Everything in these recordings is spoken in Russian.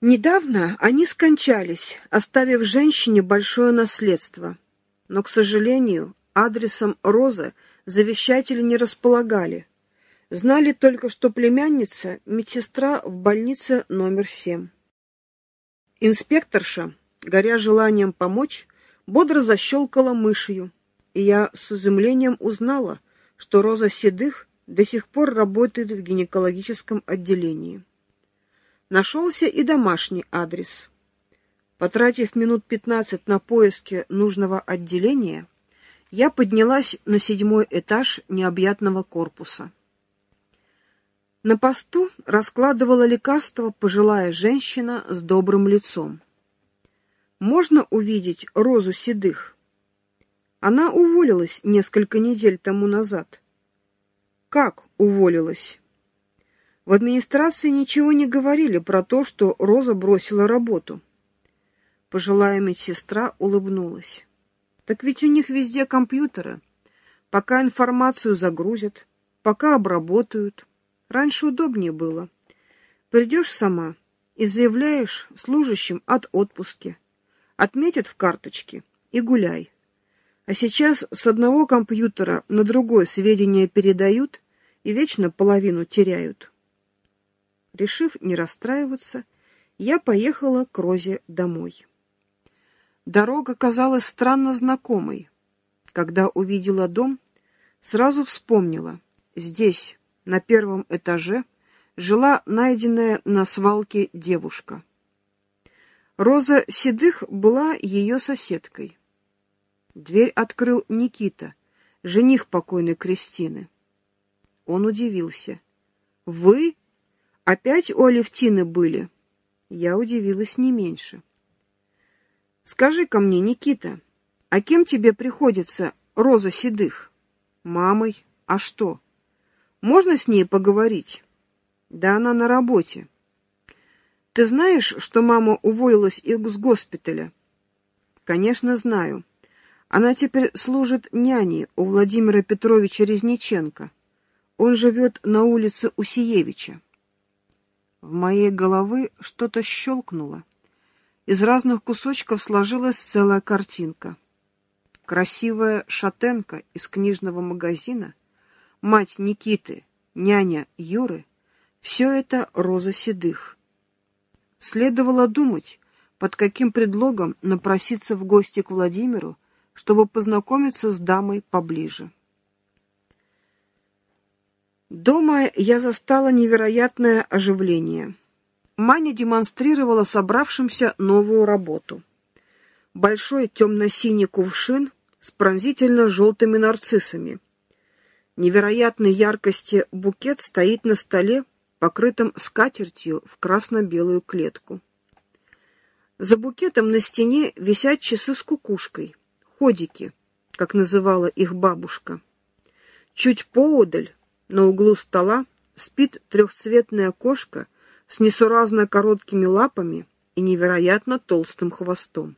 Недавно они скончались, оставив женщине большое наследство. Но, к сожалению, адресом Розы завещатели не располагали. Знали только, что племянница – медсестра в больнице номер 7. Инспекторша, горя желанием помочь, бодро защелкала мышью, и я с изумлением узнала, что Роза Седых до сих пор работает в гинекологическом отделении. Нашелся и домашний адрес. Потратив минут 15 на поиски нужного отделения, я поднялась на 7-й этаж необъятного корпуса. На посту раскладывала лекарства пожилая женщина с добрым лицом. «Можно увидеть Розу Седых?» Она уволилась несколько недель тому назад. «Как уволилась?» В администрации ничего не говорили про то, что Роза бросила работу. Пожилая медсестра улыбнулась. Так ведь у них везде компьютеры. Пока информацию загрузят, пока обработают. Раньше удобнее было. Придешь сама и заявляешь служащим от отпуске. Отметят в карточке и гуляй. А сейчас с одного компьютера на другой сведения передают и вечно половину теряют. Решив не расстраиваться, я поехала к Розе домой. Дорога казалась странно знакомой. Когда увидела дом, сразу вспомнила. Здесь, на 1-м этаже, жила найденная на свалке девушка. Роза Седых была ее соседкой. Дверь открыл Никита, жених покойной Кристины. Он удивился. «Вы? Опять у Алевтины были?» Я удивилась не меньше. «Скажи-ка мне, Никита, а кем тебе приходится Роза Седых?» «Мамой. А что? Можно с ней поговорить?» «Да она на работе». «Ты знаешь, что мама уволилась из госпиталя?» «Конечно, знаю. Она теперь служит няней у Владимира Петровича Резниченко. Он живет на улице Усиевича». В моей голове что-то щелкнуло. Из разных кусочков сложилась целая картинка. Красивая шатенка из книжного магазина, мать Никиты, няня Юры — все это Роза Седых. Следовало думать, под каким предлогом напроситься в гости к Владимиру, чтобы познакомиться с дамой поближе. Дома я застала невероятное оживление. Маня демонстрировала собравшимся новую работу. Большой темно-синий кувшин с пронзительно-желтыми нарциссами. Невероятной яркости букет стоит на столе, покрытым скатертью в красно-белую клетку. За букетом на стене висят часы с кукушкой, ходики, как называла их бабушка. Чуть поодаль, на углу стола, спит трехцветная кошка с несуразно короткими лапами и невероятно толстым хвостом.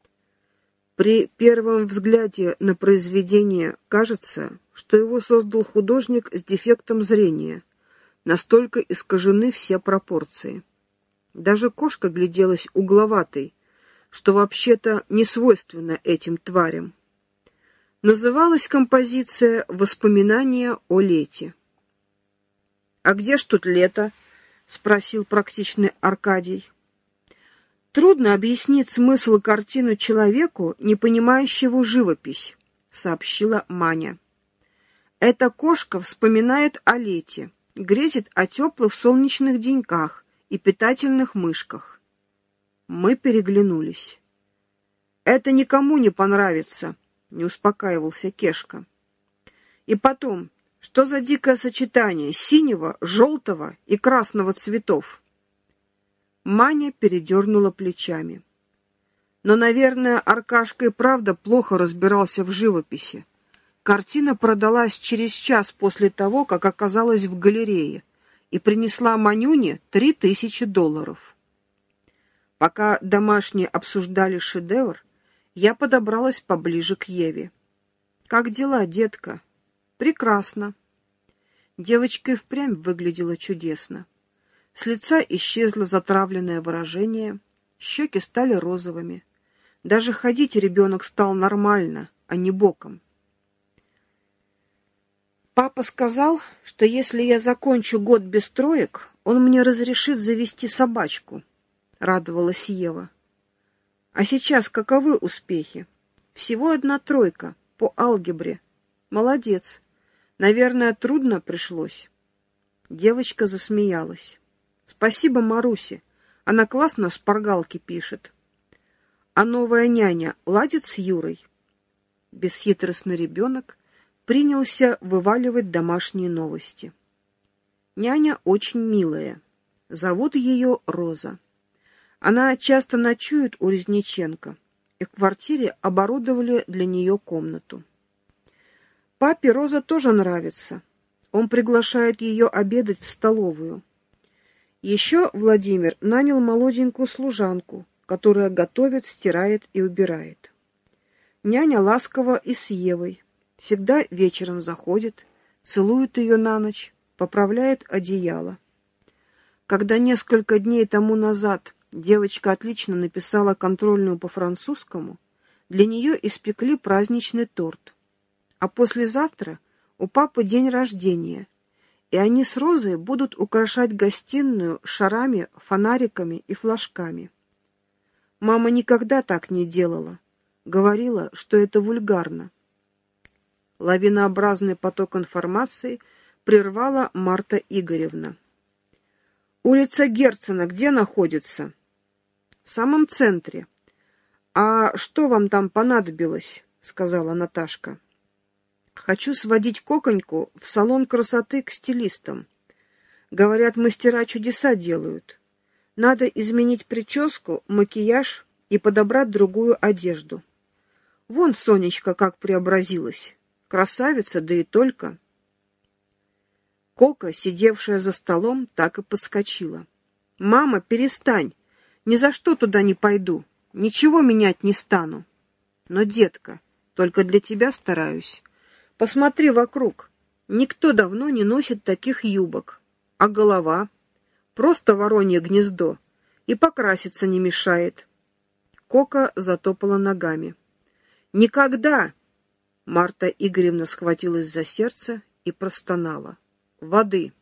При первом взгляде на произведение кажется, что его создал художник с дефектом зрения. Настолько искажены все пропорции. Даже кошка гляделась угловатой, что вообще-то не свойственно этим тварям. Называлась композиция «Воспоминания о лете». «А где ж тут лето?» — спросил практичный Аркадий. «Трудно объяснить смысл картины человеку, не понимающему живопись», — сообщила Маня. «Эта кошка вспоминает о лете, грезит о теплых солнечных деньках и питательных мышках». Мы переглянулись. «Это никому не понравится», — не успокаивался Кешка. «И потом, что за дикое сочетание синего, желтого и красного цветов?» Маня передернула плечами. Но, наверное, Аркашка и правда плохо разбирался в живописи. Картина продалась через час после того, как оказалась в галерее, и принесла Манюне $3000. Пока домашние обсуждали шедевр, я подобралась поближе к Еве. «Как дела, детка?» «Прекрасно». Девочка и впрямь выглядела чудесно. С лица исчезло затравленное выражение, щеки стали розовыми. Даже ходить ребенок стал нормально, а не боком. Папа сказал, что если я закончу год без троек, он мне разрешит завести собачку, радовалась Ева. А сейчас каковы успехи? Всего 1 тройка по алгебре. Молодец. Наверное, трудно пришлось. Девочка засмеялась. Спасибо Марусе. Она классно шпаргалки пишет. А новая няня ладит с Юрой? Бесхитростный ребенок принялся вываливать домашние новости. Няня очень милая. Зовут ее Роза. Она часто ночует у Резниченко, и в квартире оборудовали для нее комнату. Папе Роза тоже нравится. Он приглашает ее обедать в столовую. Еще Владимир нанял молоденькую служанку, которая готовит, стирает и убирает. Няня ласково и с Евой. Всегда вечером заходит, целует ее на ночь, поправляет одеяло. Когда несколько дней тому назад девочка отлично написала контрольную по французскому, для нее испекли праздничный торт. А послезавтра у папы день рождения, и они с Розой будут украшать гостиную шарами, фонариками и флажками. Мама никогда так не делала. Говорила, что это вульгарно. Лавинообразный поток информации прервала Марта Игоревна. «Улица Герцена где находится?» «В самом центре». «А что вам там понадобилось?» — сказала Наташка. «Хочу сводить Коконьку в салон красоты к стилистам. Говорят, мастера чудеса делают. Надо изменить прическу, макияж и подобрать другую одежду. Вон Сонечка как преобразилась. Красавица, да и только». Кока, сидевшая за столом, так и подскочила. «Мама, перестань! Ни за что туда не пойду. Ничего менять не стану». «Но, детка, только для тебя стараюсь. Посмотри вокруг. Никто давно не носит таких юбок. А голова? Просто воронье гнездо. И покраситься не мешает». Кока затопала ногами. «Никогда!» Марта Игоревна схватилась за сердце и простонала. «Воды!»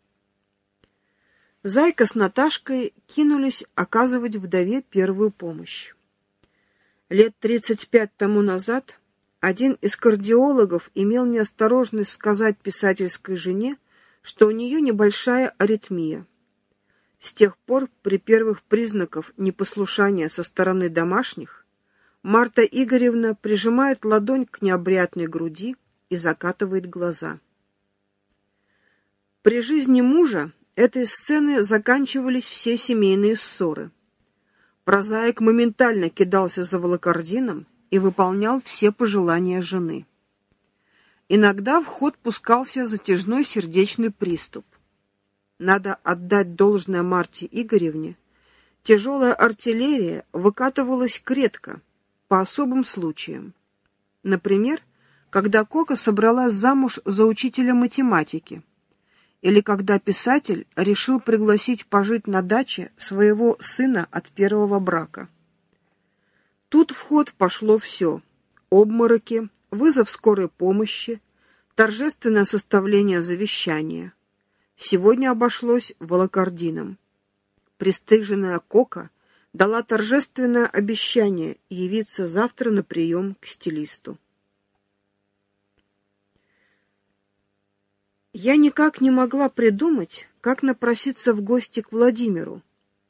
Зайка с Наташкой кинулись оказывать вдове первую помощь. Лет 35 тому назад один из кардиологов имел неосторожность сказать писательской жене, что у нее небольшая аритмия. С тех пор при первых признаках непослушания со стороны домашних Марта Игоревна прижимает ладонь к необрядной груди и закатывает глаза. При жизни мужа этой сцены заканчивались все семейные ссоры. Прозаик моментально кидался за волокордином и выполнял все пожелания жены. Иногда в ход пускался затяжной сердечный приступ. Надо отдать должное Марте Игоревне. Тяжелая артиллерия выкатывалась редко, по особым случаям. Например, когда Кока собралась замуж за учителя математики, или когда писатель решил пригласить пожить на даче своего сына от первого брака. Тут в ход пошло все: обмороки, вызов скорой помощи, торжественное составление завещания. Сегодня обошлось волокордином. Пристыженная Кока дала торжественное обещание явиться завтра на прием к стилисту. Я никак не могла придумать, как напроситься в гости к Владимиру.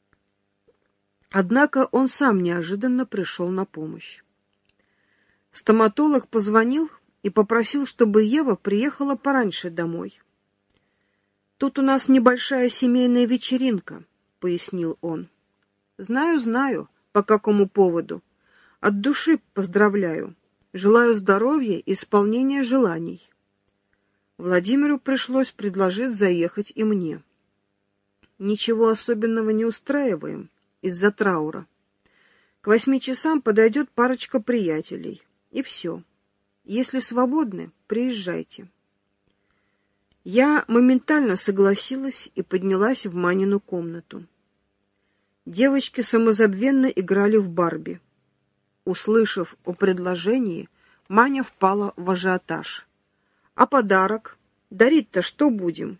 Однако он сам неожиданно пришел на помощь. Стоматолог позвонил и попросил, чтобы Ева приехала пораньше домой. «Тут у нас небольшая семейная вечеринка», — пояснил он. «Знаю, по какому поводу. От души поздравляю. Желаю здоровья и исполнения желаний». Владимиру пришлось предложить заехать и мне. Ничего особенного не устраиваем из-за траура. К 8 часам подойдет парочка приятелей. И все. Если свободны, приезжайте. Я моментально согласилась и поднялась в Манину комнату. Девочки самозабвенно играли в Барби. Услышав о предложении, Маня впала в ажиотаж. «А подарок? Дарить-то что будем?»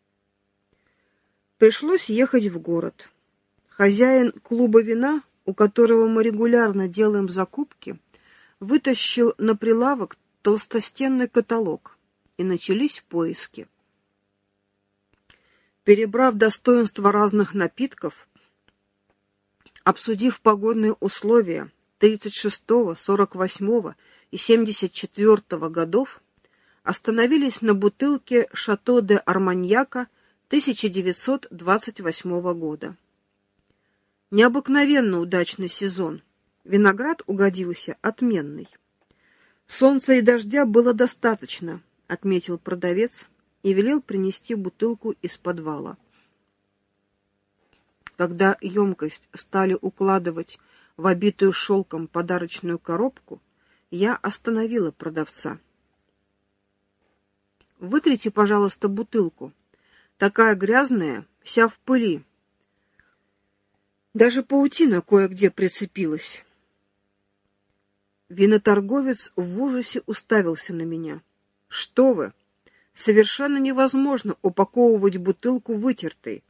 Пришлось ехать в город. Хозяин клуба вина, у которого мы регулярно делаем закупки, вытащил на прилавок толстостенный каталог, и начались поиски. Перебрав достоинства разных напитков, обсудив погодные условия 36-го, 48-го и 74-го годов, остановились на бутылке «Шато де Арманьяка» 1928 года. Необыкновенно удачный сезон. Виноград угодился отменный. «Солнца и дождя было достаточно», — отметил продавец и велел принести бутылку из подвала. Когда емкость стали укладывать в обитую шелком подарочную коробку, я остановила продавца. «Вытрите, пожалуйста, бутылку. Такая грязная, вся в пыли. Даже паутина кое-где прицепилась». Виноторговец в ужасе уставился на меня. «Что вы? Совершенно невозможно упаковывать бутылку вытертой.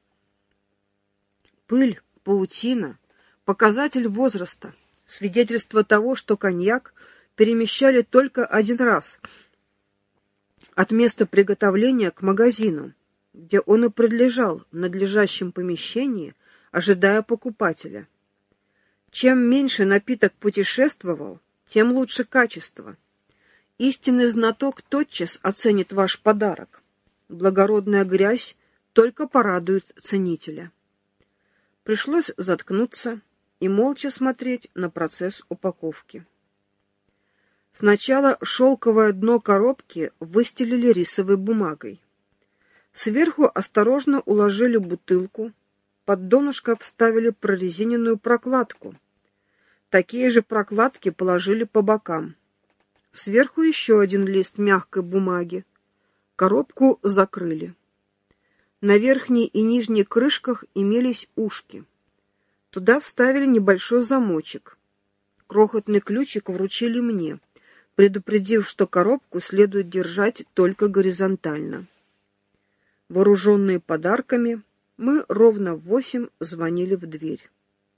Пыль, паутина — показатель возраста, свидетельство того, что коньяк перемещали только один раз от места приготовления к магазину, где он и пролежал в надлежащем помещении, ожидая покупателя. Чем меньше напиток путешествовал, тем лучше качество. Истинный знаток тотчас оценит ваш подарок. Благородная грязь только порадует ценителя». Пришлось заткнуться и молча смотреть на процесс упаковки. Сначала шелковое дно коробки выстелили рисовой бумагой. Сверху осторожно уложили бутылку, под донышко вставили прорезиненную прокладку. Такие же прокладки положили по бокам. Сверху еще один лист мягкой бумаги. Коробку закрыли. На верхней и нижней крышках имелись ушки. Туда вставили небольшой замочек. Крохотный ключик вручили мне, предупредив, что коробку следует держать только горизонтально. Вооруженные подарками, мы ровно в 8 звонили в дверь.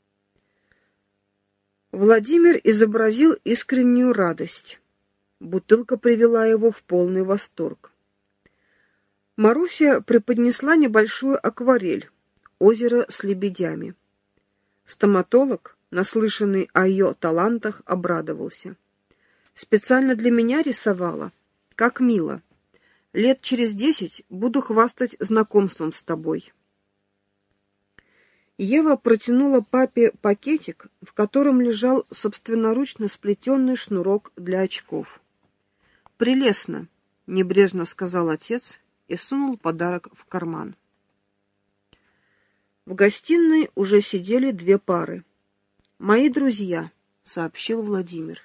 Владимир изобразил искреннюю радость. Бутылка привела его в полный восторг. Маруся преподнесла небольшую акварель «Озеро с лебедями». Стоматолог, наслышанный о ее талантах, обрадовался. «Специально для меня рисовала? Как мило! Лет через 10 буду хвастать знакомством с тобой». Ева протянула папе пакетик, в котором лежал собственноручно сплетенный шнурок для очков. «Прелестно», — небрежно сказал отец и сунул подарок в карман. В гостиной уже сидели 2 пары. «Мои друзья», — сообщил Владимир.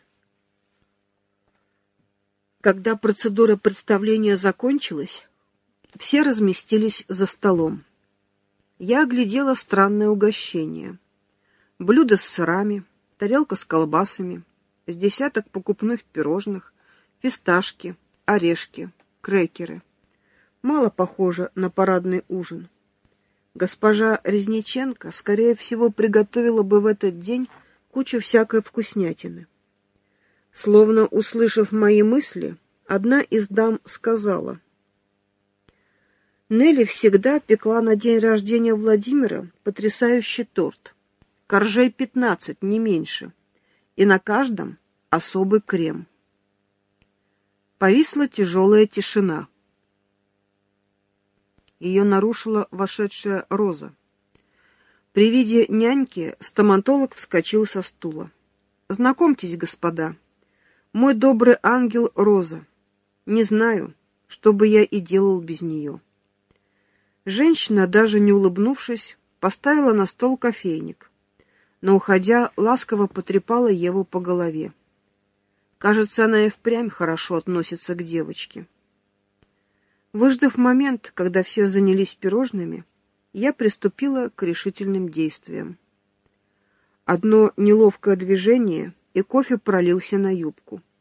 Когда процедура представления закончилась, все разместились за столом. Я оглядела странное угощение. Блюдо с сырами, тарелка с колбасами, с десяток покупных пирожных, фисташки, орешки, крекеры. Мало похоже на парадный ужин. Госпожа Резниченко, скорее всего, приготовила бы в этот день кучу всякой вкуснятины. Словно услышав мои мысли, одна из дам сказала: «Нелли всегда пекла на день рождения Владимира потрясающий торт. Коржей 15, не меньше. И на каждом особый крем». Повисла тяжелая тишина. Ее нарушила вошедшая Роза. При виде няньки стоматолог вскочил со стула. «Знакомьтесь, господа, мой добрый ангел Роза. Не знаю, что бы я и делал без нее». Женщина, даже не улыбнувшись, поставила на стол кофейник, но, уходя, ласково потрепала Еву по голове. Кажется, она и впрямь хорошо относится к девочке. Выждав момент, когда все занялись пирожными, я приступила к решительным действиям. Одно неловкое движение, и кофе пролился на юбку.